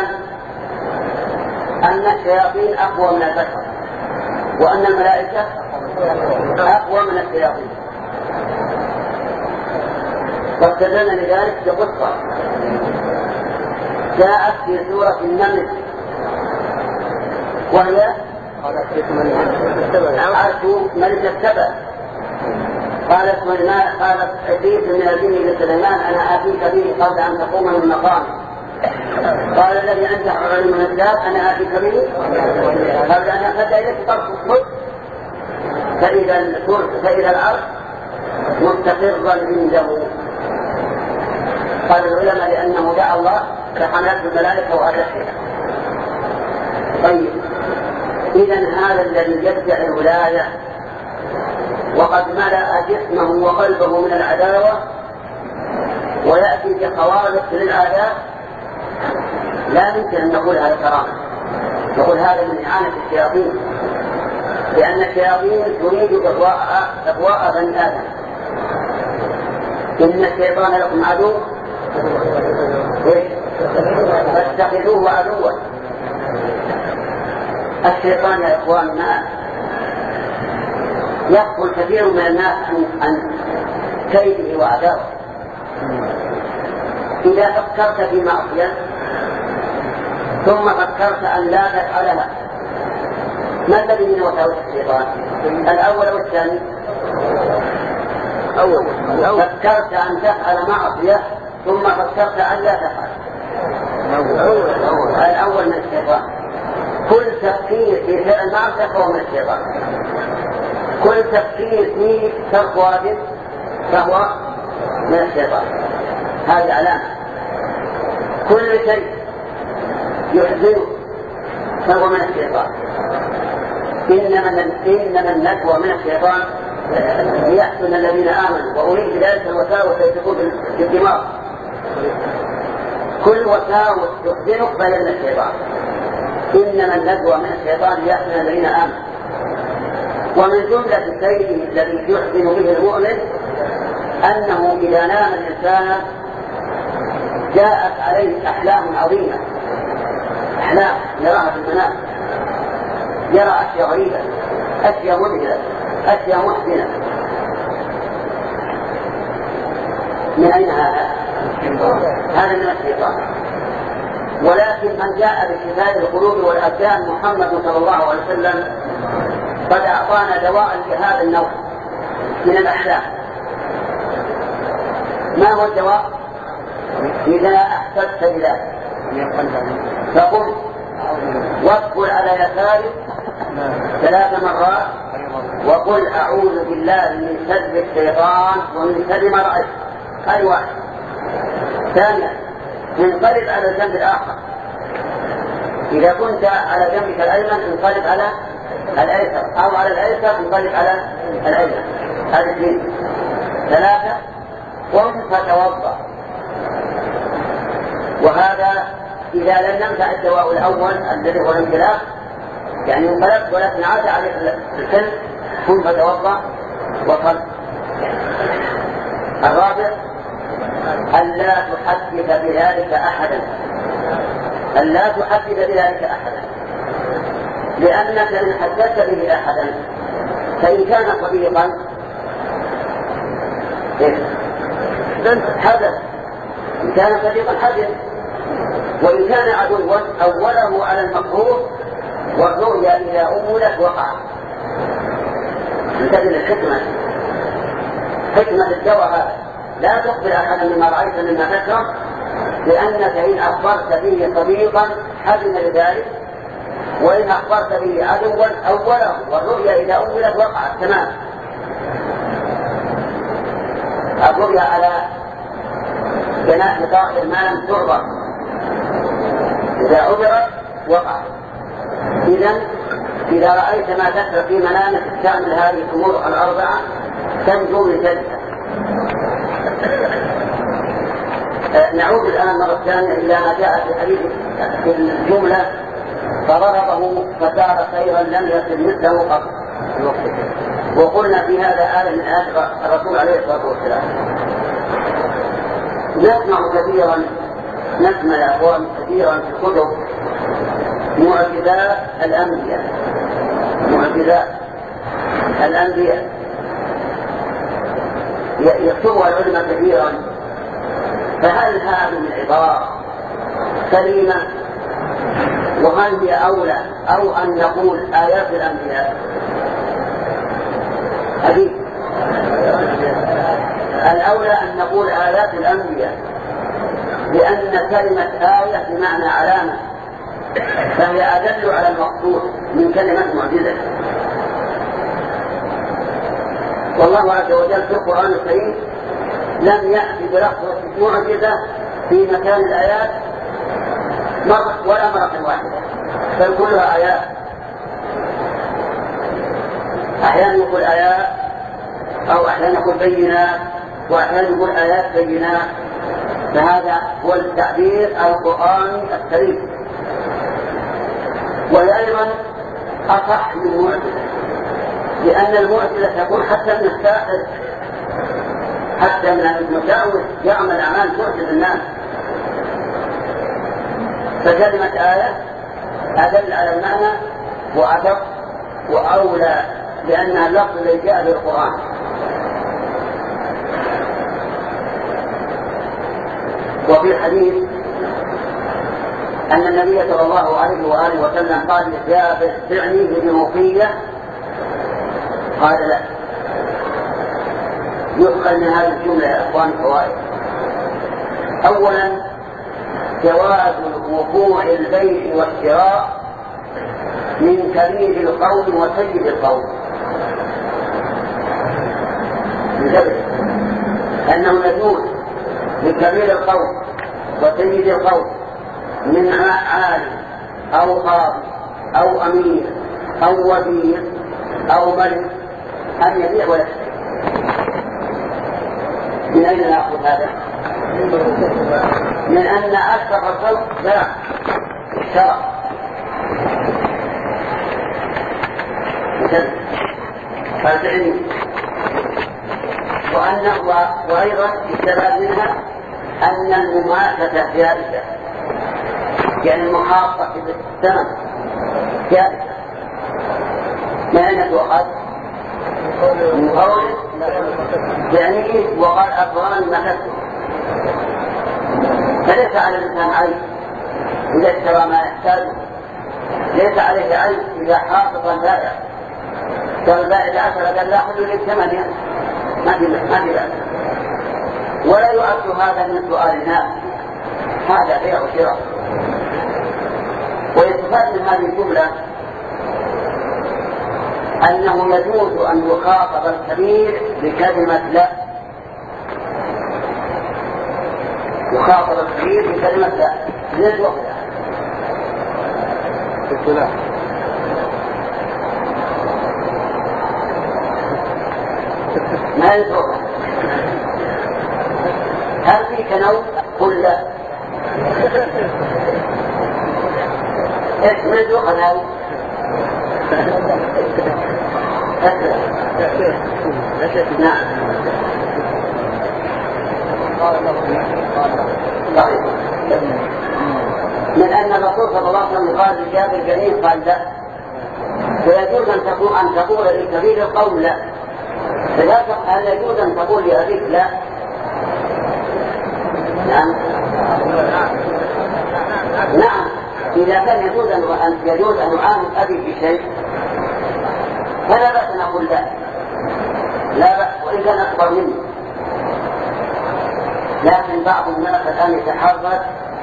أن الشياطين أقوى من البشر، وأن الملائكة أقوى من الشياطين. واستدلنا لذلك بقصة جاءت في سورة النمل، وهي عرش ملك السبع. قالت سليمان قالت عفريت من الجن لسليمان أنا آتيك به قبل أن تقوم من مقامك. قال الذي عنده علم من الكتاب أنا آتيك به قبل أن أخذ إليك طرف الصد فإذا فإذا العرش مستقرا عنده. قال العلماء لأنه دعا الله فحملته الملائكة وأدخلها. طيب، إذن هذا الذي يدعي الولاية وقد ملأ جسمه وقلبه من العداوة ويأتي بخوارق للعادات، لا يمكن أن نقول هذا كرامة، نقول هذا من إعانة الشياطين، لأن الشياطين تريد إغواء إغواء بني آدم إن الشيطان لكم عدو فاتخذوه عدوا. الشيطان يا إخواننا يغفل كثير من الناس عن كيده وعداوته. إذا فكرت في معصية ثم فكرت أن لا تفعلها، ما الذي من وساوس الشيطان؟ الأول أو الثاني؟ أول. فكرت أن تفعل معصية ثم فكرت أن لا تفعل، الأول من الشيطان. كل تفكير في فعل معصية فهو من الشيطان، كل تفكير في ترك واجب فهو من الشيطان. هذه علامة. كل شيء يحزنه فهو من الشيطان. إنما إنما النجوى من الشيطان ليحزن الذين آمنوا وأريد ذلك الوساوس التي تكون في الدماغ. كل وساوس تحزنك فهي من الشيطان. إنما النجوى من الشيطان ليحزن الذين آمنوا. ومن جملة الشيء الذي يحزن به المؤمن أنه إذا نام الإنسان جاءت عليه أحلام عظيمة، أحلام يراها في المنام، يرى أشياء غريبة، أشياء مذهلة، أشياء محزنة. من أين هذا؟ هذا من الشيطان. ولكن من جاء بشفاء القلوب والأبدان محمد صلى الله عليه وسلم قد أعطانا دواء لهذا النوع من الأحلام. ما هو الدواء؟ إذا أحسست بذلك فقل واذكر على يسارك ثلاث مرات وقل أعوذ بالله من شر الشيطان ومن شر ما رأيت. هذه واحد. ثانيا انقلب على الجنب الآخر. إذا كنت على جنبك الأيمن انقلب على الأيسر، أو على الأيسر انقلب على الأيمن. هذه اثنين. ثلاثة قم فتوضأ. وهذا إذا لم ينفع الدواء الأول الذي هو الانقلاب، يعني انقلبت ولكن عاد عليك الحلم، قم فتوضأ وصل. الرابع ألا تحدث بذلك أحدا، ألا تحدث بذلك أحدا، لأنك إن حدثت به أحدا فإن كان صديقا حدث، إن كان صديقا حدث، وإن كان عدوا أوله على المكروه والرؤيا إذا أولت وقع. انتبه للحكمة، حكمة الدواء هذا. لا تخبر أحدا مما رأيت مما تكره، لأنك إن أخبرت به صديقا حزن لذلك، وإن أخبرت به عدوا أوله والرؤيا إذا أولت وقعت. تمام. الرؤيا على جناح طائر ما لم تعبر، إذا عبرت وقعت. إذن إذا رأيت ما تكره في منامك تعمل هذه الأمور الأربعة تنجو من ذلك. نعود الآن مرة ثانية إلى ما جاء في حديث في الجملة فضربه فسار خيرا لم يصل مثله قط. وقلنا في هذا آية من آيات الرسول عليه الصلاة والسلام. نسمع كثيرا نسمع يا أخوان كثيرا في الكتب معجزات الأنبياء، معجزات الأنبياء يكتبها العلماء كثيرا. فهل هذه العبارة سليمة؟ وهل هي أولى أو أن نقول آيات الأنبياء؟ أكيد الأولى أن نقول آيات الأنبياء، لأن كلمة آية بمعنى علامة، فهي أدل على المقصود من كلمة معجزة. والله عز وجل في القرآن الكريم لم يأتي بلفظ معجزة في مكان الآيات مرة ولا مرة واحدة، بل كلها آيات. أحيانا يقول آيات، أو أحيانا يقول بينات، وأحيانا يقول آيات بينات. فهذا هو التعبير القرآني الكريم. وهي أيضا أصح من المعجزة، لأن المعجزة تكون حتى من الساحر حتى من المتأول يعمل أعمال تعجب الناس. فكلمة آية أدل على المعنى وأدق وأولى لأنها اللفظ الذي جاء في القرآن. وفي الحديث أن النبي صلى الله عليه وآله وسلم قال لجابر بعني بنوقية، قال لا. يؤخذ من هذه الجملة يا أخوان فوائد. أولا جواز وقوع البيع والشراء من كبير القوم وسيد القوم، أنه يجوز لكبير القوم وسيد القوم من عالم أو قاضي أو أمير أو وزير أو ملك أن يبيع ويشتري. من أين نأخذ هذا؟ من أن أشرف الخلق باع اشترى. فالفعل وأنه وأيضا استفاد منها أن المماسة جائزة، يعني المحاطة في الثمن جائزة. ما أين تؤخذ؟ من قوله يعني وقال أفضل ما كسب. فليس على الإنسان عيب إذا اشترى ما يحتاجه، ليس عليه عيب إذا حافظ البائع قال البائع العشرة قال لا خذوا لي ثمانية ما في ما في بأس. ولا يؤد هذا من سؤال الناس، هذا بيع وشراء. ويستفاد من هذه الجملة أنه يجوز أن يخاطب الكبير بكلمة لا، يخاطب الكبير بكلمة لا ليش وقتها السلاح. ما يتركها. هل فيك نوم؟ قل لا. اسم يتركها نوم. نعم. من أن الرسول صلى الله عليه وسلم قال لجابر الجليل قال لا، ويجوز أن تقول أن تقول لكبير القوم لا. هل يجوز أن تقول لأبيك لا؟ نعم. نعم إذا كان يجوز أن يجوز أن أعامل أبي في شيء فلا بأس أن أقول لا، لا بأس وإن كان أكبر مني. لكن بعض الناس الآن يتحرك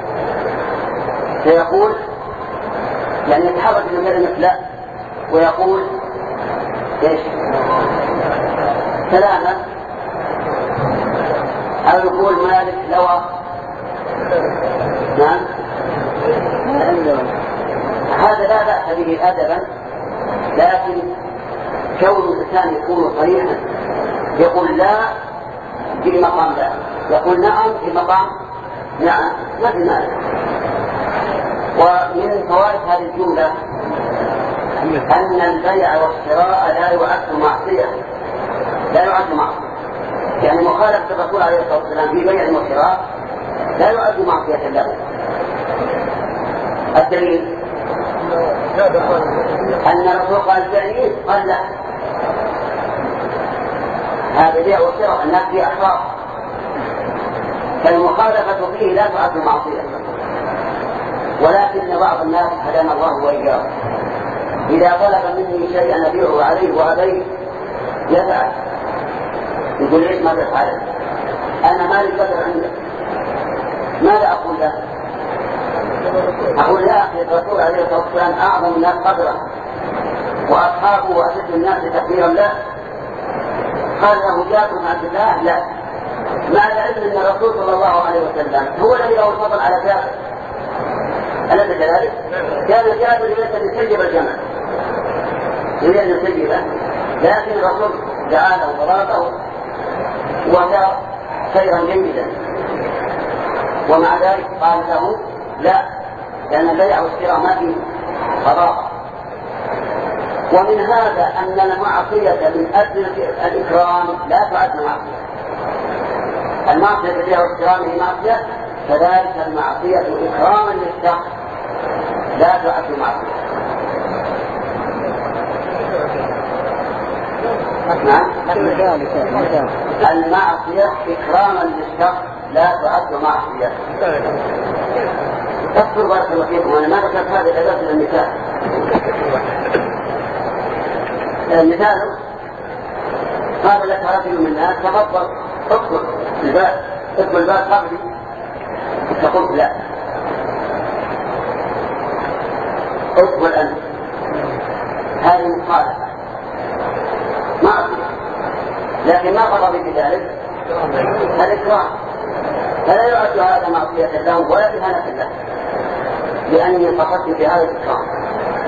فيقول يعني يتحرك من كلمة لا ويقول ايش؟ سلامة، أو يقول مالك لوى. نعم. هذا لا بأس به أدبا، لكن كون الإنسان يكون صريحا يقول لا في مقام لا، يقول نعم في مقام نعم، ما في مانع. ومن فوائد هذه الجملة أن البيع والشراء لا يعد معصية، لا يعد معصية، يعني مخالفة الرسول عليه الصلاة والسلام في بيع وشراء لا يعد معصية له. الدليل أن الرسول قال بيعيه قال لا، هذا بيع وشراء الناس فيه أحرار، فالمخالفة فيه لا تعد معصية. ولكن بعض الناس هدانا الله وإياه إذا طلب مني شيئا أبيعه عليه وأبيه يفعل، يقول ليش ما تفعل؟ أنا مالي قدر عندك، ماذا أقول له؟ أقول يا أخي الرسول عليه الصلاة والسلام أعظم الناس قدرا وأصحابه وأشد الناس تكبيرا له. قال له جابر بن عبد الله لا، مع العلم أن الرسول صلى الله عليه وسلم هو الذي له الفضل على جابر، أليس كذلك؟ كان جابر يريد أن يسجب الجمل، يريد أن يسجبه، لكن الرسول دعاه وضربه وكان خيرا جيدا، ومع ذلك قال له لا، لأن البيع والشراء ما فيه قضاء. ومن هذا أن المعصية من أجل الإكرام لا تعد معصية، المعصية فيها واحترامه معصية، كذلك المعصية إكراما للشخص لا تعد معصية. نعم. المعصية إكراما للشخص لا تعد معصية. اذكر بارك الله فيكم، أنا ما ذكرت هذه الأداة من المثال. المثال قال لك رجل من الناس تفضل ادخل الباب، ادخل الباب قبلي، فقلت لا، ادخل أنت. هذه مخالفة معصية، لكن ما قضى بذلك الإكرام، فلا يعد هذا معصية له ولا إهانة له، لأني قصدت بهذا الإكرام.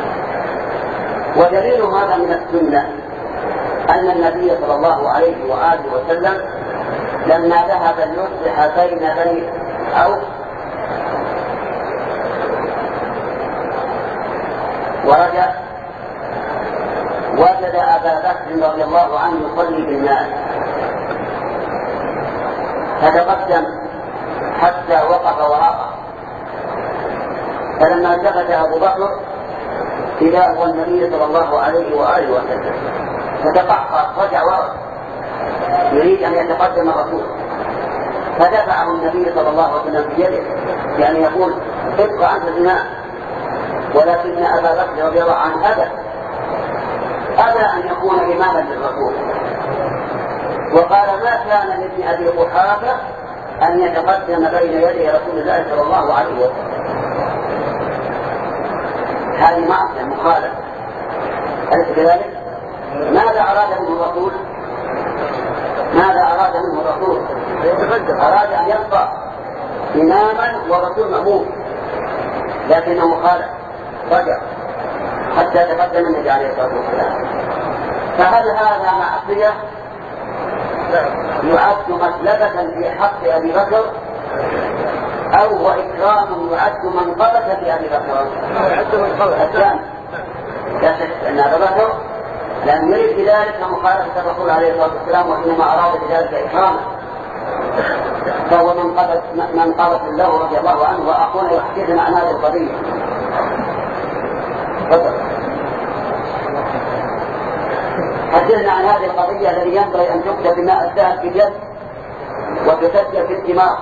ودليل هذا من السنة أن النبي صلى الله عليه وآله وسلم لما ذهب ليصلح بين بني أوس ورجع وجد أبا بكر رضي الله عنه يصلي بالناس، فتقدم حتى وقف وراءه، فلما التفت أبو بكر إذا هو النبي صلى الله عليه وآله وسلم، فتقحقر رجع وراء يريد أن يتقدم الرسول، فدفعه النبي صلى الله عليه وسلم بيده، يعني يقول ابقى أنت الإمام. ولكن أبا بكر رضي الله عنه أبى أبى أن يكون إماما للرسول، وقال ما كان لابن أبي قحافة أن يتقدم بين يدي رسول الله صلى الله عليه وسلم. هذه معصية مخالفة، أليس كذلك؟ ماذا أراد منه الرسول؟ ماذا أراد منه الرسول؟ أراد أن يبقى إماما ورسول مأمون، لكنه خالف رجع حتى تقدم النبي عليه الصلاة والسلام. فهل هذا معصية يعد مسلبة في حق أبي بكر، أو هو إكرام يعد منقبة في أبي بكر؟ يعد منقبة. الثاني لا شك أن أبا بكر لم يرد بذلك مخالفة الرسول عليه الصلاة والسلام، وإنما أراد بذلك إكراما، فهو منقبة له رضي الله عنه. وأخونا يحدثنا عن هذه القضية. حدثنا عن هذه القضية التي ينبغي أن تكتب بماء الذهب في اليد وتسجل في الدماغ.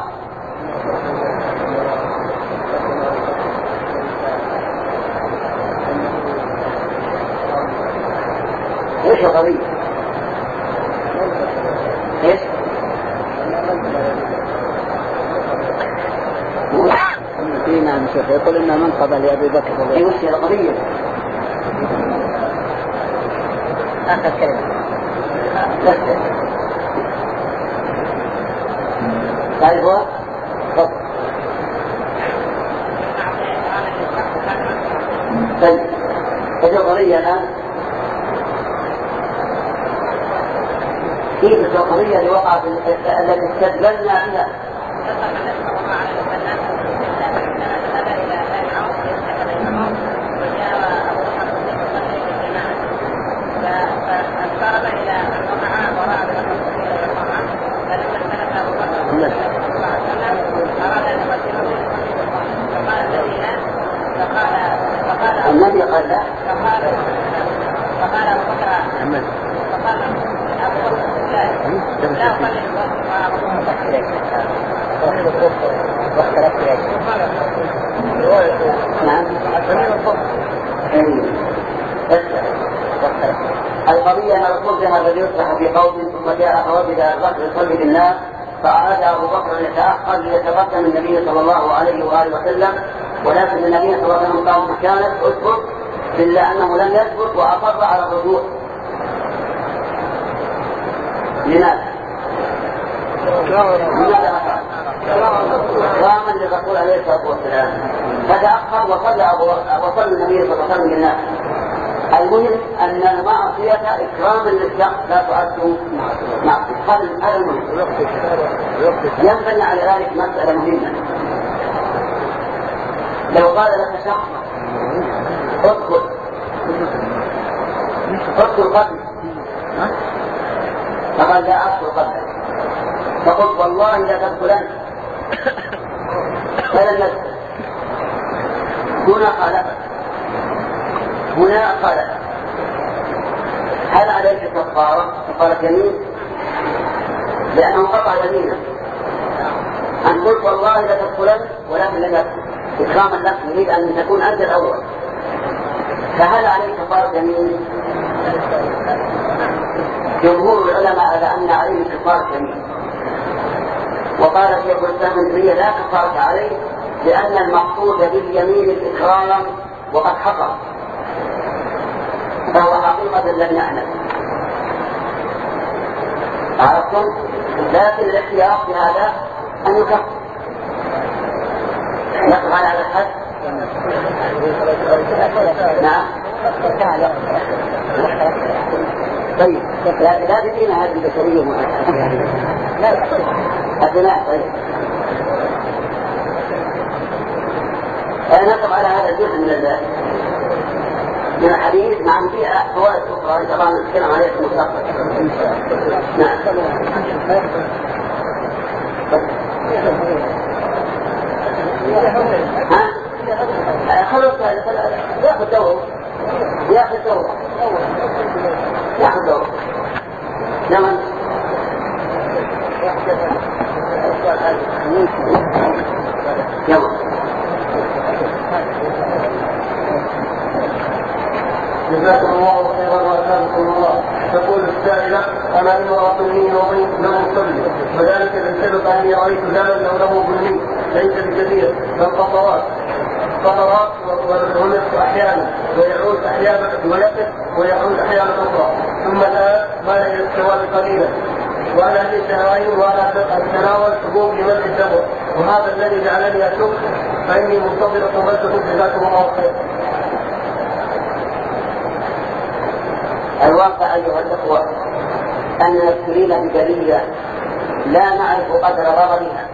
ايش القضية؟ ايش؟ في نعم شيخ يقول إنه منقبة لأبي بكر. ايش هي القضية؟ آخر كلمة. طيب هو؟ طيب ايش القضية الآن؟ كيف القضية اللي وقعت التي استدللنا بها؟ النبي قال لا. فقال أبو بكر فقال أبو بكر لا نعم. القضية أن الرسول ذهب ليصلح في قوم، ثم جاء فوجد الرجل يصلي بالناس، فأراد أبو بكر أن يتأخر ليتقدم النبي صلى الله عليه وآله وسلم، ولكن النبي صلى الله عليه وسلم قال مكانك اثبت، إلا أنه لم يثبت وأصر على الرجوع. لماذا؟ لماذا أصر؟ إكراما للرسول عليه الصلاة والسلام، فتأخر وصلى أبو وصلى النبي صلى الله عليه وسلم بالناس. المهم أن المعصية إكراما للشخص لا تعد معصية. هذا المهم. ينبني على ذلك مسألة مهمة. لو قال لك شخص ادخل ادخل قبل، فقال لا أدخل قبل، فقلت والله لا تدخلن فلن ندخل. هنا خالف هنا خالف هل عليك كفارة؟ فقالت يمين، لأنه قطع يمينه. أن قلت والله لا تدخلن ولكن لم يدخل إكراما لك، يريد أن تكون أنت الأول، فهل عليك كفارة يمين؟ جمهور العلماء على أن عليه كفارة يمين، وقال شيخ الإسلام ابن تيمية لا كفارة عليه، لأن المقصود باليمين الإكرام وقد حصل، فهو حقيقة لم يعلم. عرفتم؟ لكن الاحتياط في هذا أن يكفر. نقف على هذا الحد. نعم. طيب لا تدين هذه البشرية لا أبناء. طيب نقف على هذا الجزء من من الحديث. نعم فيها فوائد أخرى طبعا نتكلم عليها في المستقبل. نعم. ها؟ خلص ياخذ دور ياخذ دور ياخذ دور. نعم. يلا. جزاكم الله خيرا وأسلمكم الله. تقول السائلة: أنا امرأة لي وضيف لم أصلي، وذلك بسبب أني رأيت دما لونه بني ليس بكثير بل قطرات قطرات وينقص أحيانا ويعود أحيانا ويقف ويعود أحيانا أخرى، ثم الآن مال إلى السواد قليلا، وأنا في شهرين وأنا أتناول حبوب لمنع الدم، وهذا الذي جعلني أشك، فإني منتظرة مدة. جزاكم الله خير. الواقع أيها الأخوة أن نسرين بجلية لا نعرف قدر ضررها،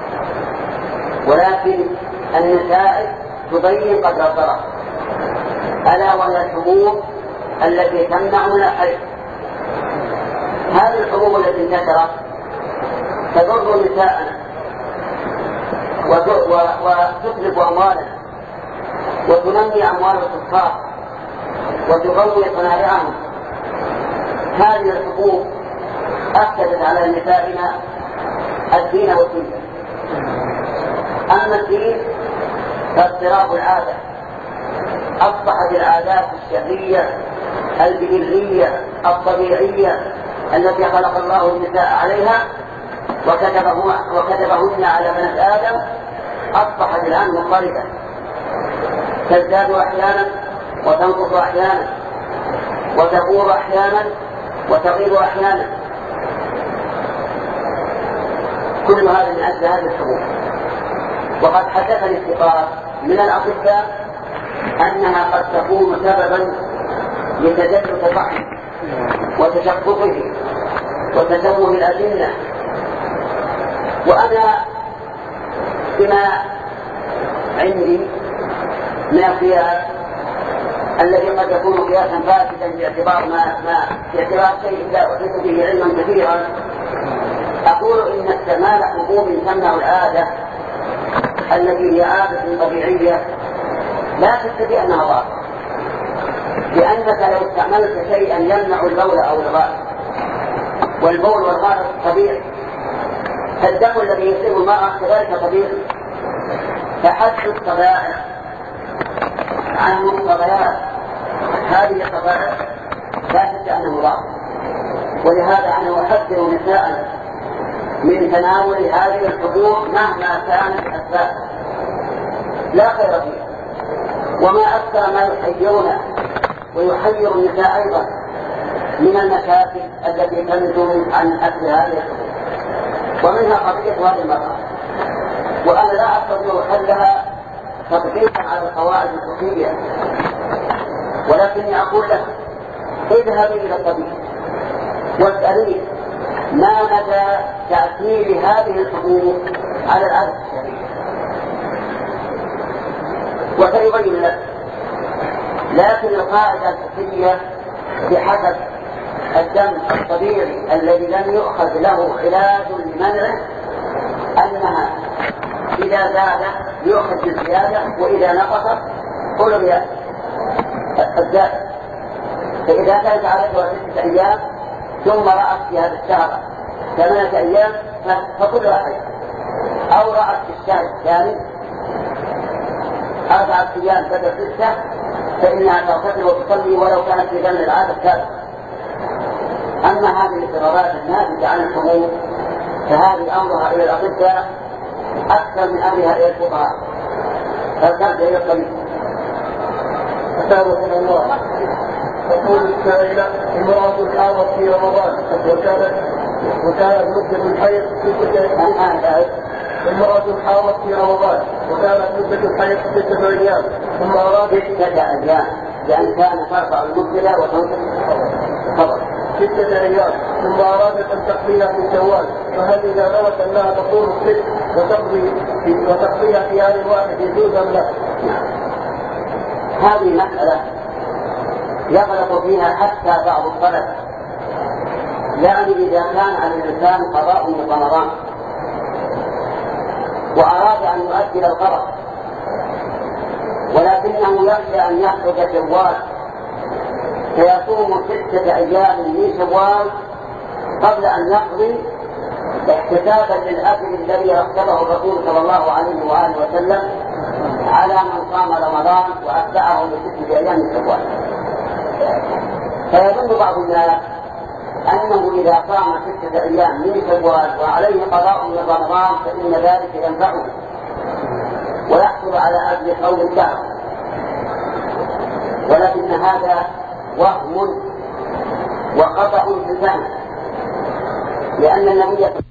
ولكن النتائج تبين قدر الضرر، ألا وهي الحبوب التي تمنع من الحيض. هذه الحبوب التي انتشرت تضر نساءنا وتتلف أموالنا وتنمي أموال الكفار وتقوي صناعهم. هذه الحقوق أفسدت على نسائنا الدين والدنيا. أما الدين فاضطراب العادة، أصبحت العادات الشرعية البديهية الطبيعية التي خلق الله النساء عليها وكتبهن على بنات آدم أصبحت الآن مضطربة، تزداد أحيانا وتنقص أحيانا، وتكور أحيانا وتغيب أحيانا. كل هذا من أجل هذه الحبوب. وقد حدثني الثقات من الأطباء أنها قد تكون سببا لتجلط الرحم وتشققه وتشوه الأجنة. وأنا بما عندي من القياس الذي قد يكون قياسا فاسدا باعتبار ما ما باعتبار شيء لا أحيط به علما كثيرا، أقول إن استعمال حبوب تمنع العادة التي هي عادة طبيعية لا تستطيع أنها ضار، لأنك لو استعملت شيئا يمنع البول أو الغائط، والبول والغائط طبيعي، فالدم الذي يصيب المرأة كذلك طبيعي، فحد الطبائع عن مقتضيات هذه الطبائع لا شك أنه ضار. ولهذا أنا أحذر نساء من تناول هذه الحبوب مهما كانت أسبابها، لا خير فيها. وما أكثر ما يحيرنا ويحير النساء أيضا من المكاسب التي تنتج عن أكل هذه الحبوب، ومنها قضية هذه المرأة. وأنا لا أستطيع حلها تطبيقا على القواعد الفقهية، ولكني أقول لك اذهبي إلى الطبيب واسأليه ما مدى تأثير هذه الحبوب على العادة الشرعية وسيبين لك. لكن القاعدة الفقهية بحسب الدم الطبيعي الذي لم يؤخذ له علاج لمنعه أنها إذا زاد يؤخذ بالزيادة وإذا نقص قلب الزاد. فإذا كانت عادتها ستة أيام ثم رأت في هذا الشهر ثمانية أيام فكل واحد، أو رأت في الشهر الثاني أربعة أيام بدل ستة فإنها تغتسل وتصلي ولو كانت في زمن العادة السابقة. أما هذه الاضطرارات الناتجة عن الحموم فهذه أمرها إلى الأطباء أكثر من أمرها إلى الفقهاء، فالترجع إلى الطبيب. أسامة من الله. تقول السائلة: امرأة حاضت في رمضان وكانت وكانت مدة الحيض ستة امرأة حاضت في رمضان وكانت مدة الحيض ستة أيام ثم أرادت ستة أيام لأن كان ترفع المبتلى وتنقل خبر ستة أيام ثم أرادت أن تقضيها في شوال، فهل إذا نوت أنها تقوم الست وتقضي وتقضيها في آن واحد يجوز أم لا؟ هذه مسألة يغلط فيها حتى بعض الطلبة، يعني إذا كان على الإنسان قضاء من رمضان وأراد أن يؤجل القضاء ولكنه يخشى أن يخرج شوال فيصوم ستة أيام من شوال قبل أن يقضي احتسابا للأجر الذي رتبه الرسول صلى الله عليه وآله وسلم على من صام رمضان وأتبعه بستة أيام من شوال. فيظن بعض الناس أنه إذا صام ستة أيام من شوال وعليه قضاء من رمضان فإن ذلك ينفعه ويحصل على أجر صوم الشهر، ولكن هذا وهم وخطأ في الفهم، لأن النبي